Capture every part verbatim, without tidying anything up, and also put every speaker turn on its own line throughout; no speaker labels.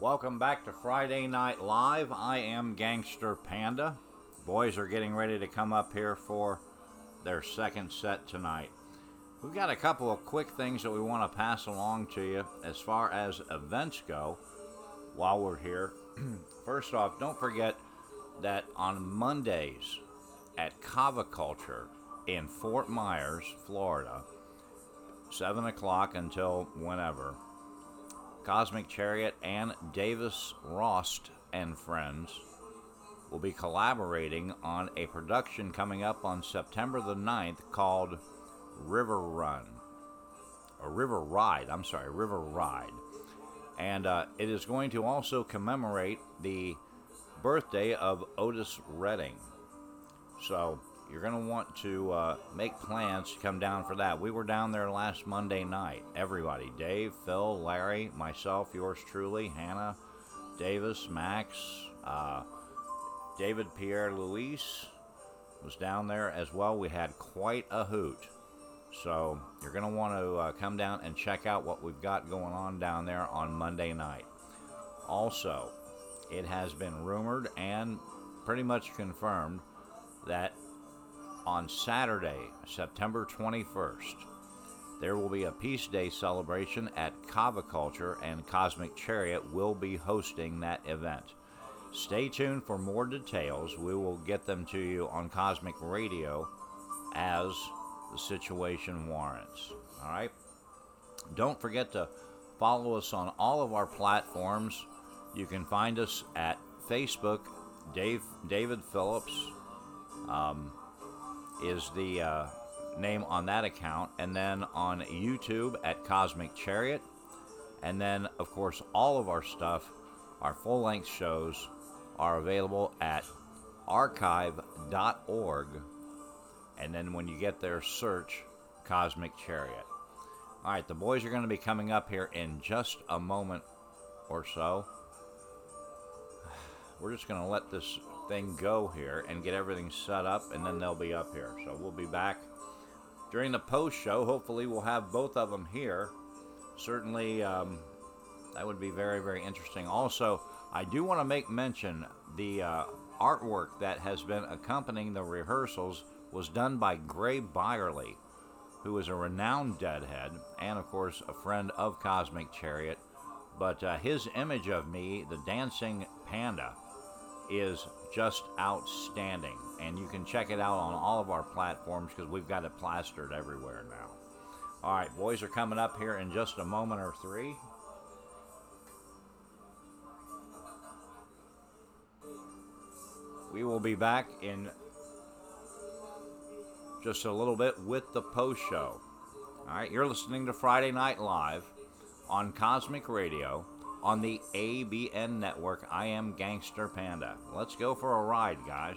Welcome back to Friday Night Live. I am Gangster Panda. Boys are getting ready to come up here for their second set tonight. We've got a couple of quick things that we want to pass along to you as far as events go while we're here. First off, don't forget that on Mondays at Kava Culture in Fort Myers, Florida, seven o'clock until whenever, Cosmic Chariot and Davis Rost and Friends will be collaborating on a production coming up on September the ninth called River Run, or River Ride, I'm sorry, River Ride. And uh, it is going to also commemorate the birthday of Otis Redding. So you're going to want to uh, make plans to come down for that. We were down there last Monday night. Everybody, Dave, Phil, Larry, myself, yours truly, Hannah, Davis, Max, uh, David Pierre Luis was down there as well. We had quite a hoot. So you're going to want to uh, come down and check out what we've got going on down there on Monday night. Also, it has been rumored and pretty much confirmed that on Saturday, September twenty-first, there will be a Peace Day celebration at Kava Culture, and Cosmic Chariot will be hosting that event. Stay tuned for more details. We will get them to you on Cosmic Radio as the situation warrants. All right? Don't forget to follow us on all of our platforms. You can find us at Facebook. Dave David Phillips um, is the uh, name on that account, and then on YouTube at Cosmic Chariot, and then of course all of our stuff, our full-length shows, are available at archive dot org, and then when you get there, search Cosmic Chariot. All right, the boys are going to be coming up here in just a moment or so. We're just going to let this thing go here and get everything set up, and then they'll be up here. So we'll be back during the post show. Hopefully we'll have both of them here. Certainly um, that would be very, very interesting. Also, I do want to make mention the uh, artwork that has been accompanying the rehearsals was done by Gray Byerly, who is a renowned Deadhead and of course a friend of Cosmic Chariot. But uh, his image of me, the dancing panda, is just outstanding, and you can check it out on all of our platforms because we've got it plastered everywhere now. All right, boys are coming up here in just a moment or three. We will be back in just a little bit with the post show. All right, you're listening to Friday Night Live on Cosmic Radio on the A B N network. I am Gangster Panda. Let's go for a ride, guys.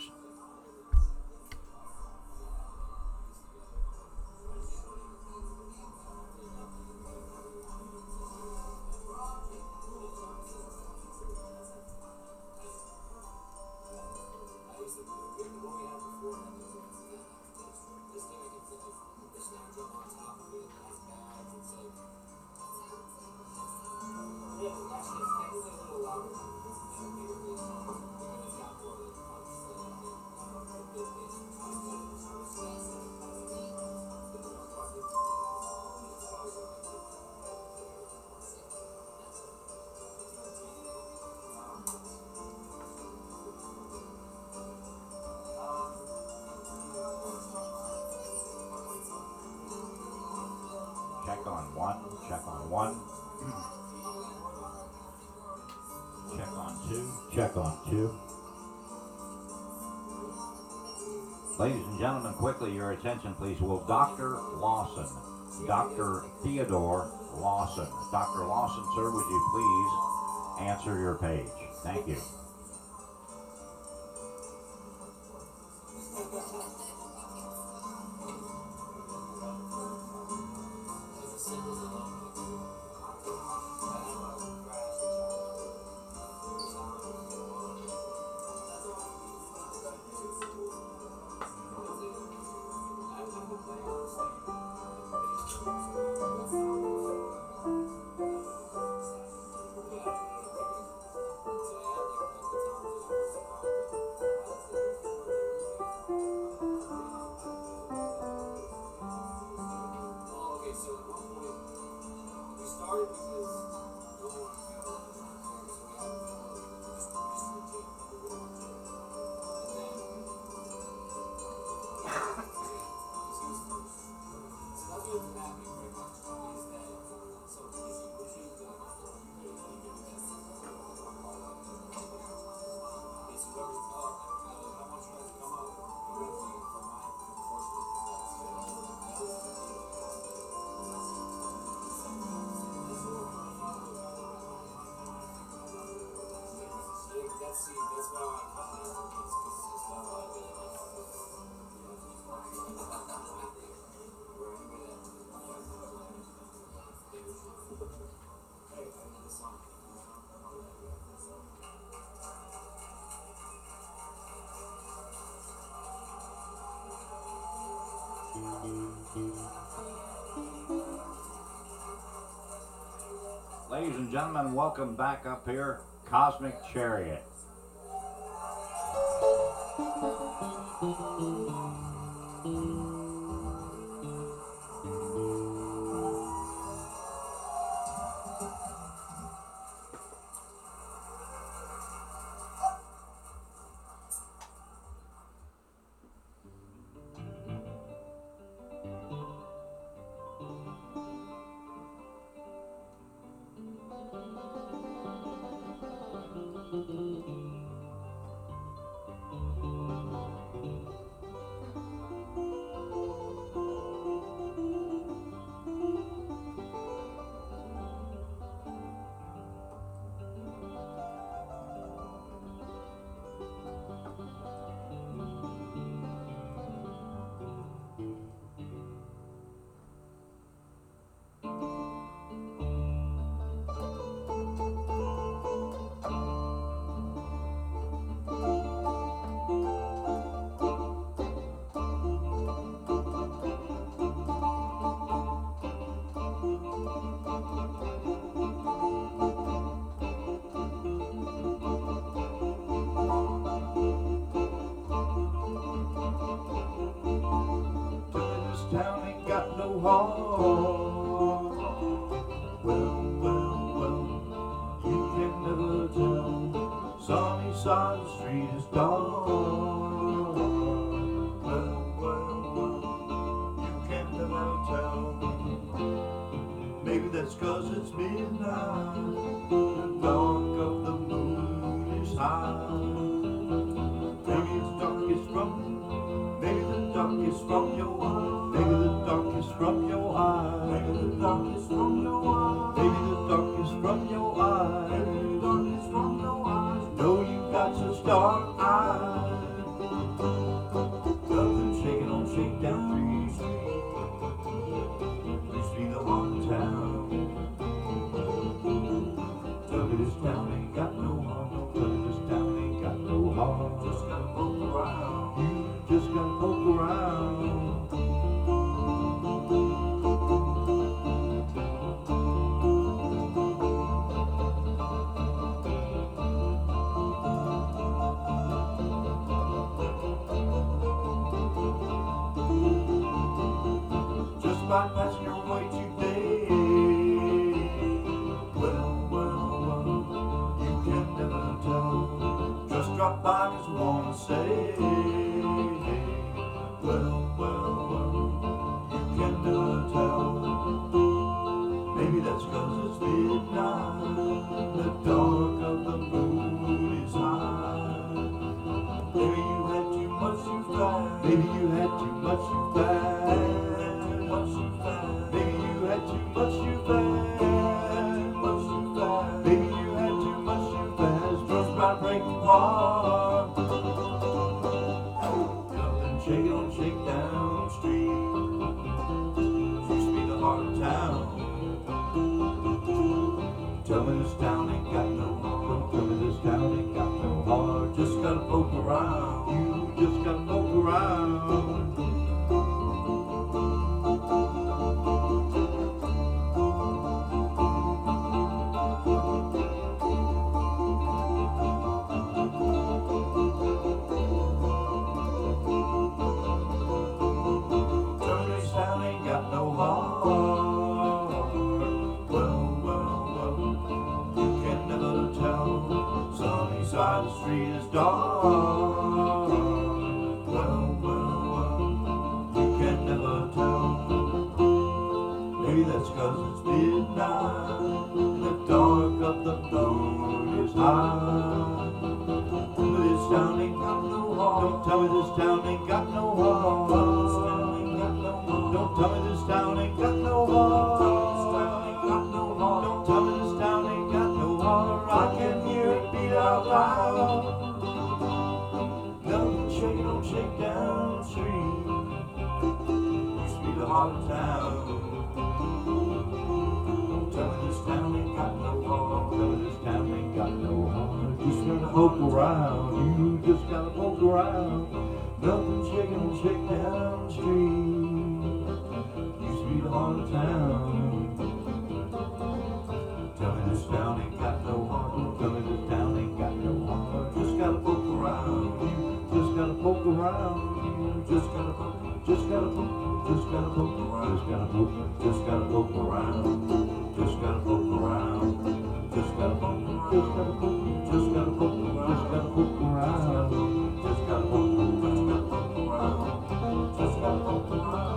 Check on one, check on one. Check on two, check on two. Ladies and gentlemen, quickly, your attention please. Will Doctor Lawson, Doctor Theodore Lawson. Doctor Lawson, sir, would you please answer your page? Thank you. Ladies and gentlemen, welcome back up here, Cosmic Chariot. Town ain't got no heart. Well, well, well, you can never tell. Sunny side of the street is dark. Well, well, well, you can never tell. Maybe that's 'cause it's midnight. The dark of the moon is high. Maybe it's darkest from, maybe the darkest from your eyes. Maybe the darkest from your eyes. Maybe the darkest from your eyes. Maybe the darkest from your eyes. Maybe the darkest from your eyes. Know you got such dark eyes. Nothing shaking on Shakedown Street. Used to be the haunted town. Tell me this town ain't got no heart. No, tell me this town ain't got no heart. Just gotta poke around. You just gotta poke around. By passing your way today. Well, well, well, you can never tell. Just drop by 'cause I wanna say. Well, well, well, you can never tell. Maybe that's 'cause it's midnight. The dark of the moon is high. Maybe you had too much too fast. Maybe you had too much too fast. Maybe you had too much too fast. Maybe you had too much too fast. Just about breaking heart. Nothing shaking on Shakedown Street. Used to be the heart of town. Tell me this town ain't got no heart. Tell me this town ain't got no heart. Just gotta poke around. You just gotta poke around. Well, well,
the street is dark. Well, well, well, you can never tell. Maybe that's 'cause it's midnight and the dark of the moon is high. But this town ain't got no heart. Don't tell me this town ain't got no heart. Don't tell me this town ain't got no heart. Don't tell me this town ain't got no heart. I can hear it beat out loud. Nothing shake, don't shake down the street. Used to be the heart of town. Don't tell me this town ain't got no heart. Don't tell me this town ain't got no heart. Just gotta poke around. You just gotta poke around. Nothing shake, don't shake down the street. Used to be the heart of town. Tell me this town ain't got no heart. Tell me this town ain't got no heart. Just gotta poke around. You just gotta poke around. You just gotta poke. Just gotta poke. Just gotta poke around. Just gotta poke. Just gotta poke around. Just gotta poke around. Just gotta poke. Just gotta poke. Just gotta poke. Just gotta poke around. Just gotta poke. Just gotta poke around. Just gotta poke around.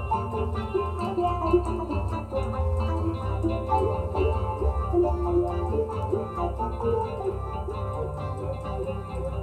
Thank you.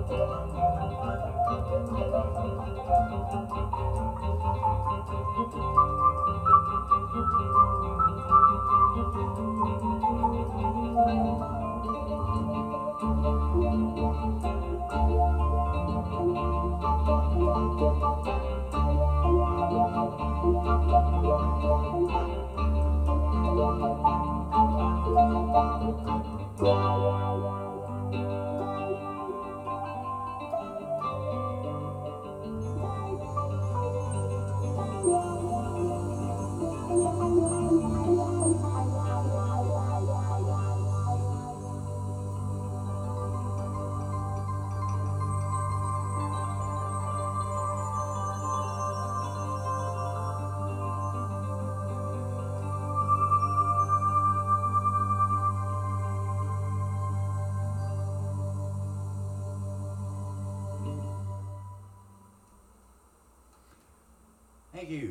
Thank you.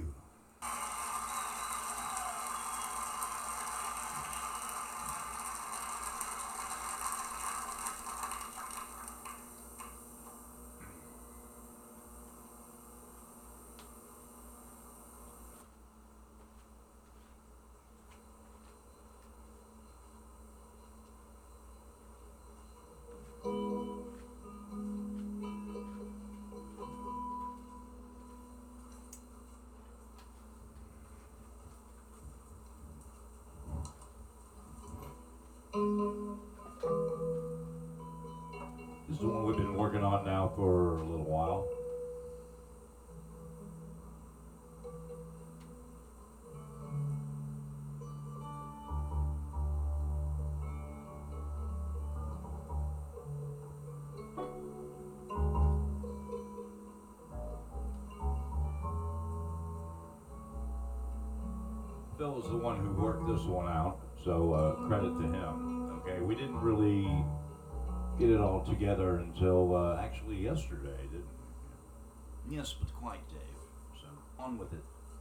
This is the one we've been working on now for a little while. Phil was the one who worked this one out, so uh, credit to him. Okay, we didn't really get it all together until uh, actually yesterday, didn't we?
Yes, but quite, Dave. So, on with it.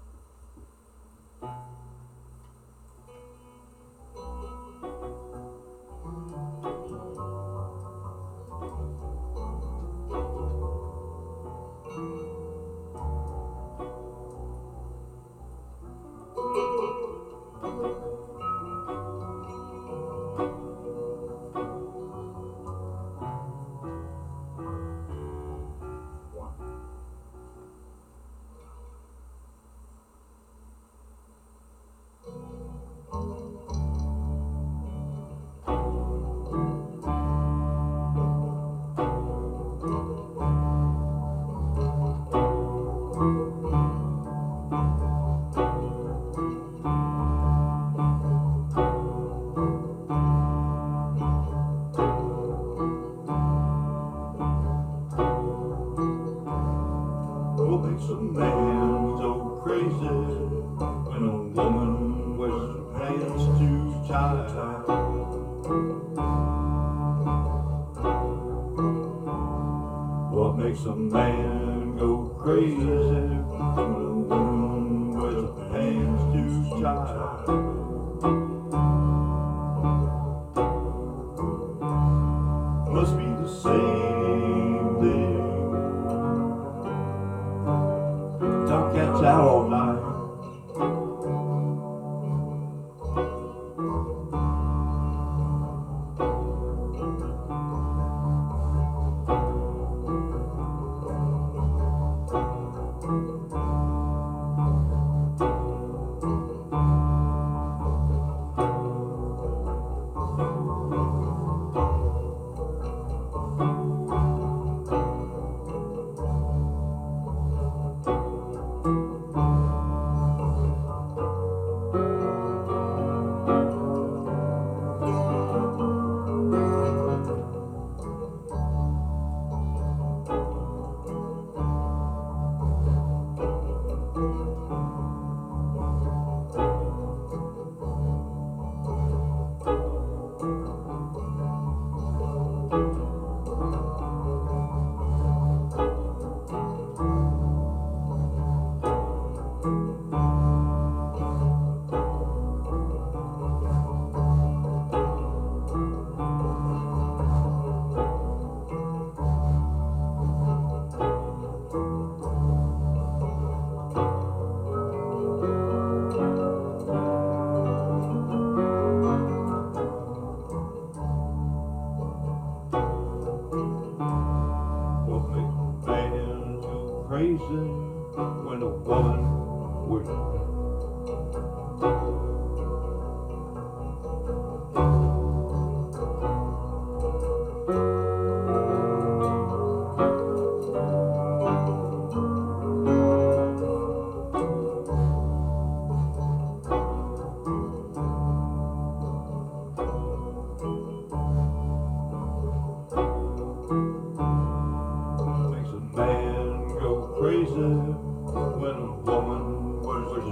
What makes a man so crazy when a woman wears her pants too tight? What makes a man go crazy when a woman wears her pants too tight? Must be the same thing. Tomcats out all night.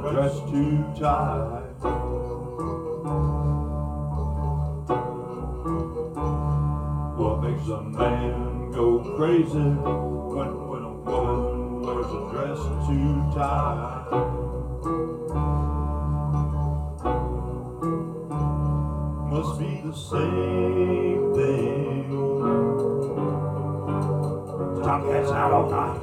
dress too tight. What makes a man go crazy when, when a woman wears a dress too tight? Must be the same thing. Tomcats out all night.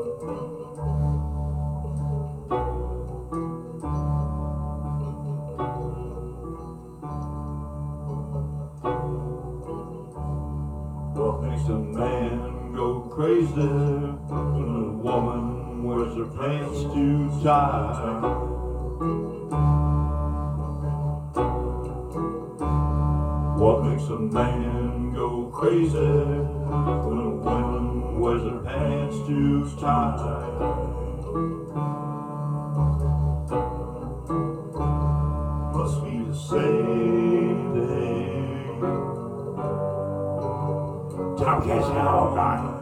What makes a man go crazy when a woman wears her pants too tight? What makes a man go crazy when a woman wears her pants too tight? Must be the same thing. Tomcats out all night.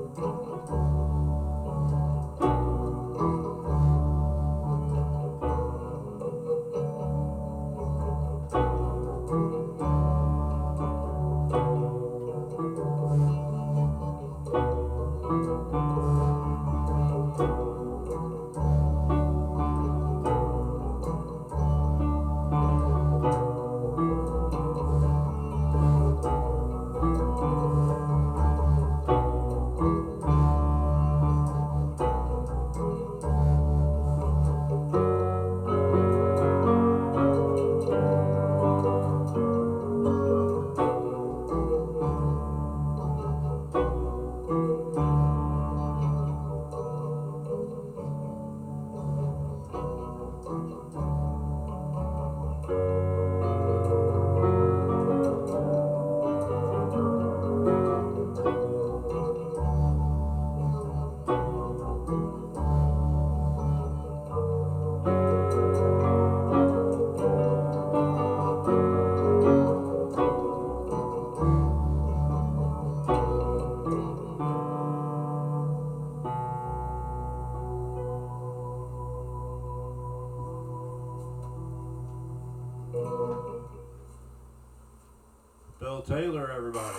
Bill Taylor, everybody.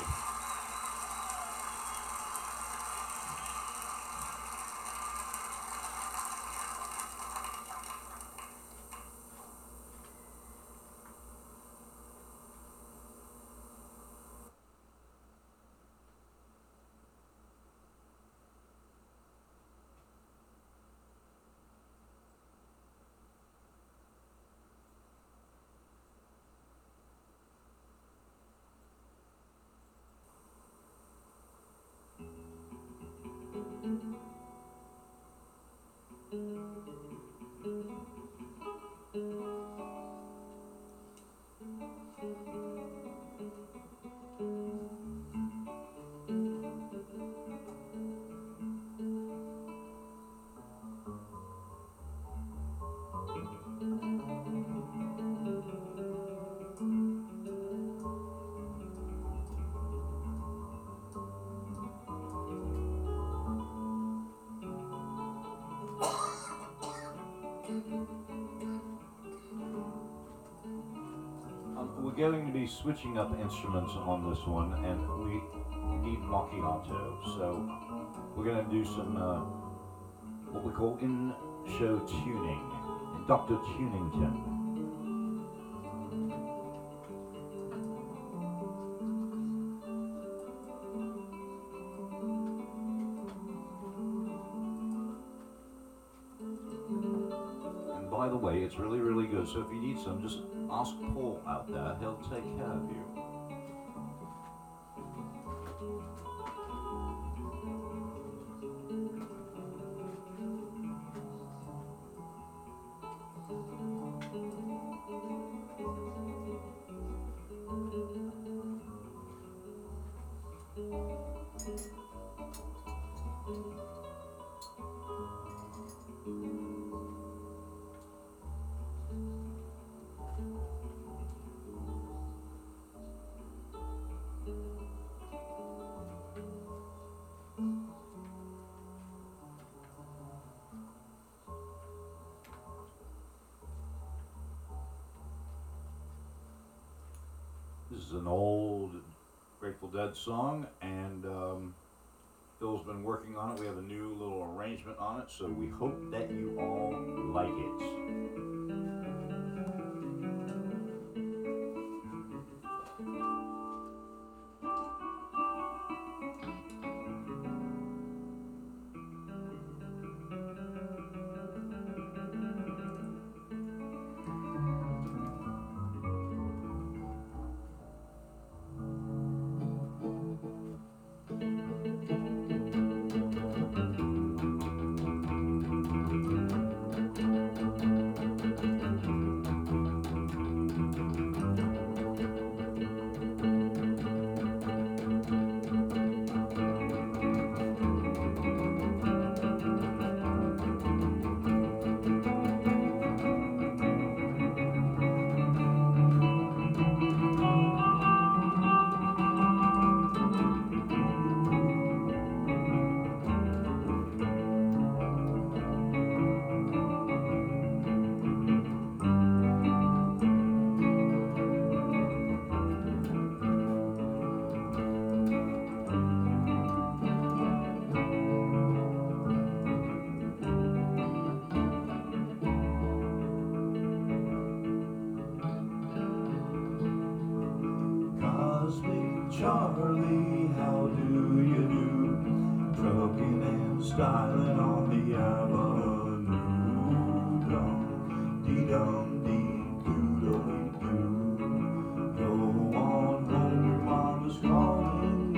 We're going to be switching up instruments on this one, and we need macchiato. So we're going to do some uh, what we call in-show tuning, Doctor Tunington. And by the way, it's really, really good. So if you need some, just ask Paul out there. He'll take care of you. is an old Grateful Dead song, and um, Phil's been working on it. We have a new little arrangement on it, so we hope that you all like it. Cosmic Charlie, how do you do? Trucking and styling on the avenue. Dum dee dum dee doodly doo. Go on home, your mama's calling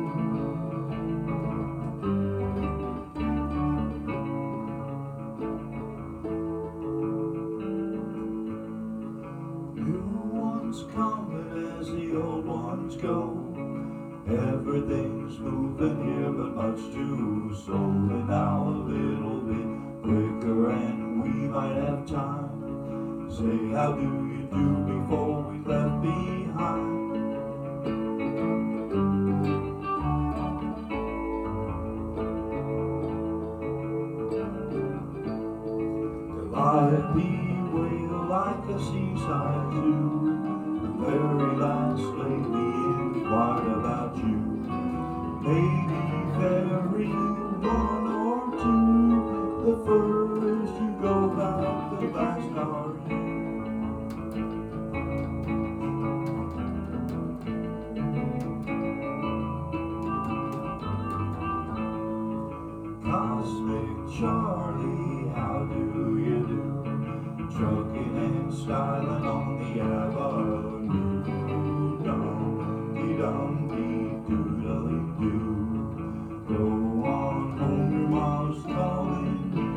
you. New ones coming as the old ones go. Everything's moving here, but much too slowly now. A little bit quicker, and we might have time. Say, how do you do before we left behind? Calliope wail like a seaside zoo. The very last lady inquired about you. Maybe very one or two. The first you go about, the last are you. Cosmic Charlie, how do you do? Trucking and styling on the avenue. Dum dee dum dee doodly doo. Go on home, your mom's calling you.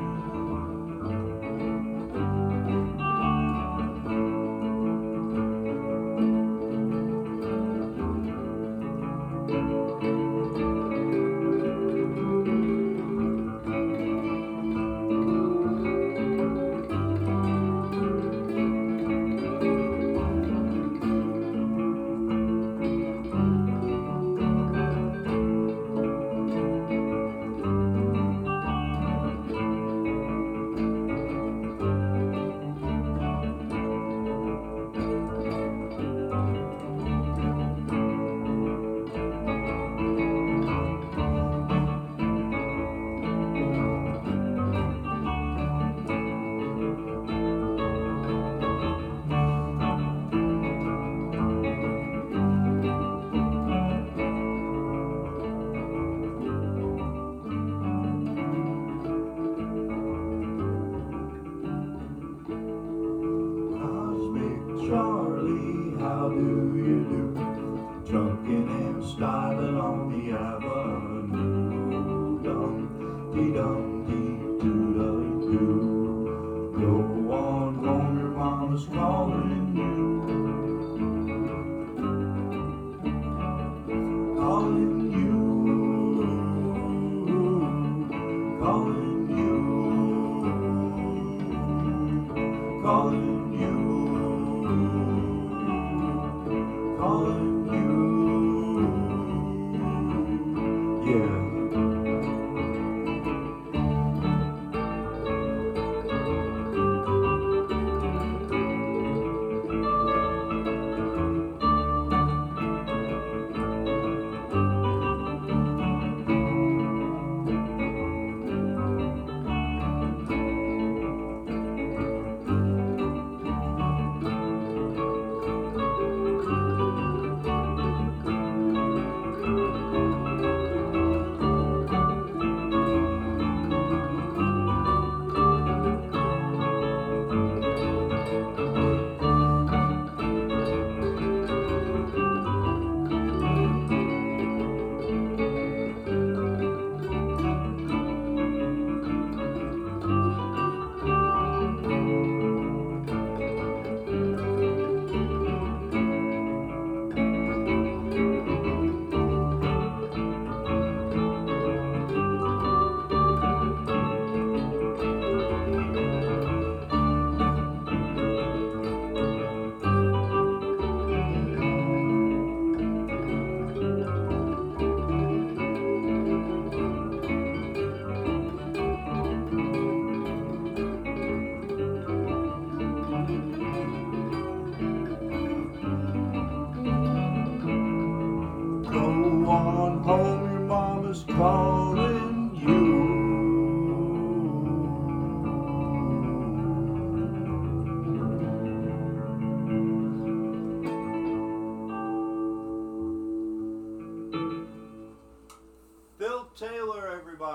Charlie, how do you do? Trucking and styling on the avenue. Dum dee dum dee doodly doo. Go on home, your mama's calling you. Calling you. Calling you. Calling you. Calling you, yeah.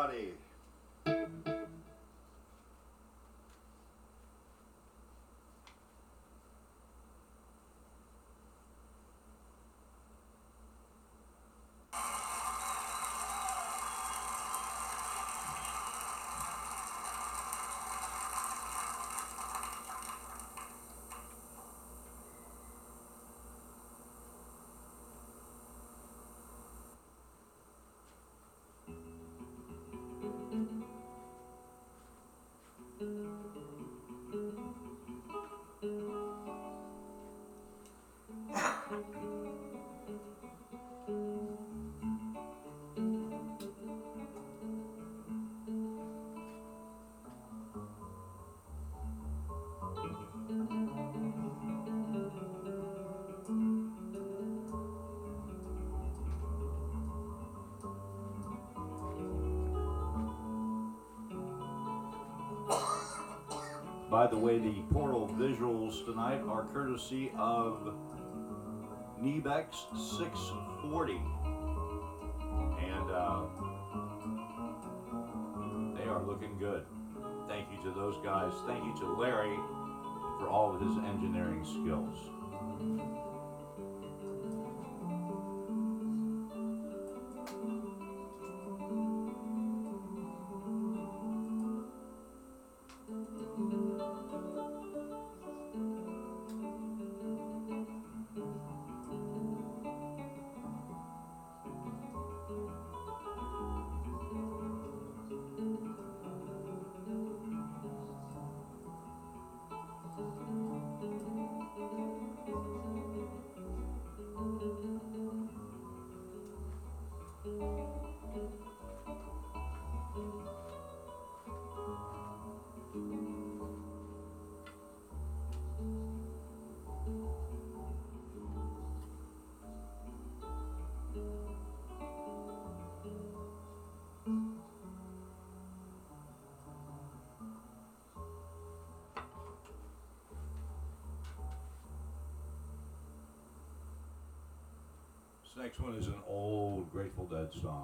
everybody. By the way, the portal visuals tonight are courtesy of Nebex six forty. And uh, they are looking good. Thank you to those guys. Thank you to Larry for all of his engineering skills. This next one is an old Grateful Dead song.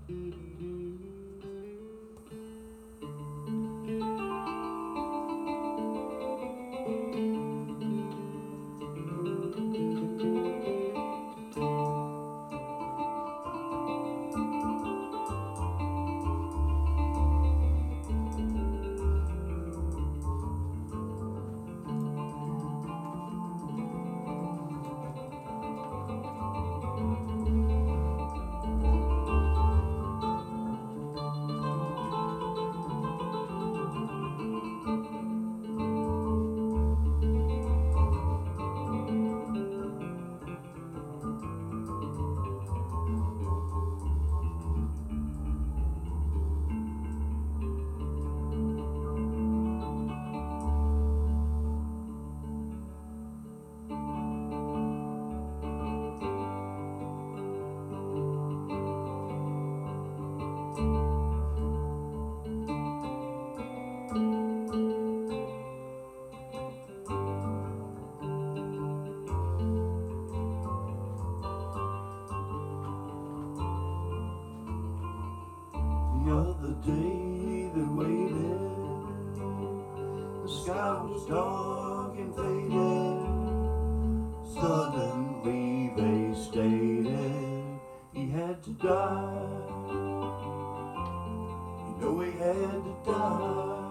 The other day they waited, the sky was dark and faded. Suddenly they stated he had to die. You know he had to die.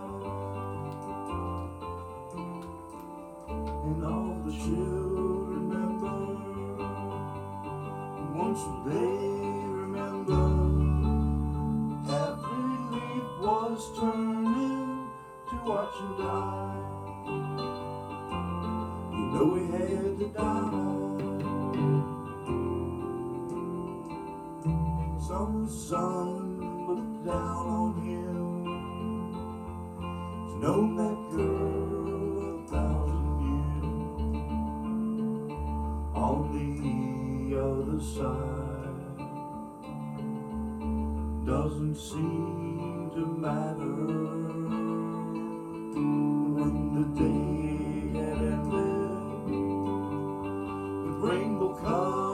And all the children remember, and once they remember, every leaf was turning to watch him die. You know he had to die. Some sun looked down on him. He's known that girl a thousand years. On the other side doesn't seem to matter. When the day had ended with rainbow colors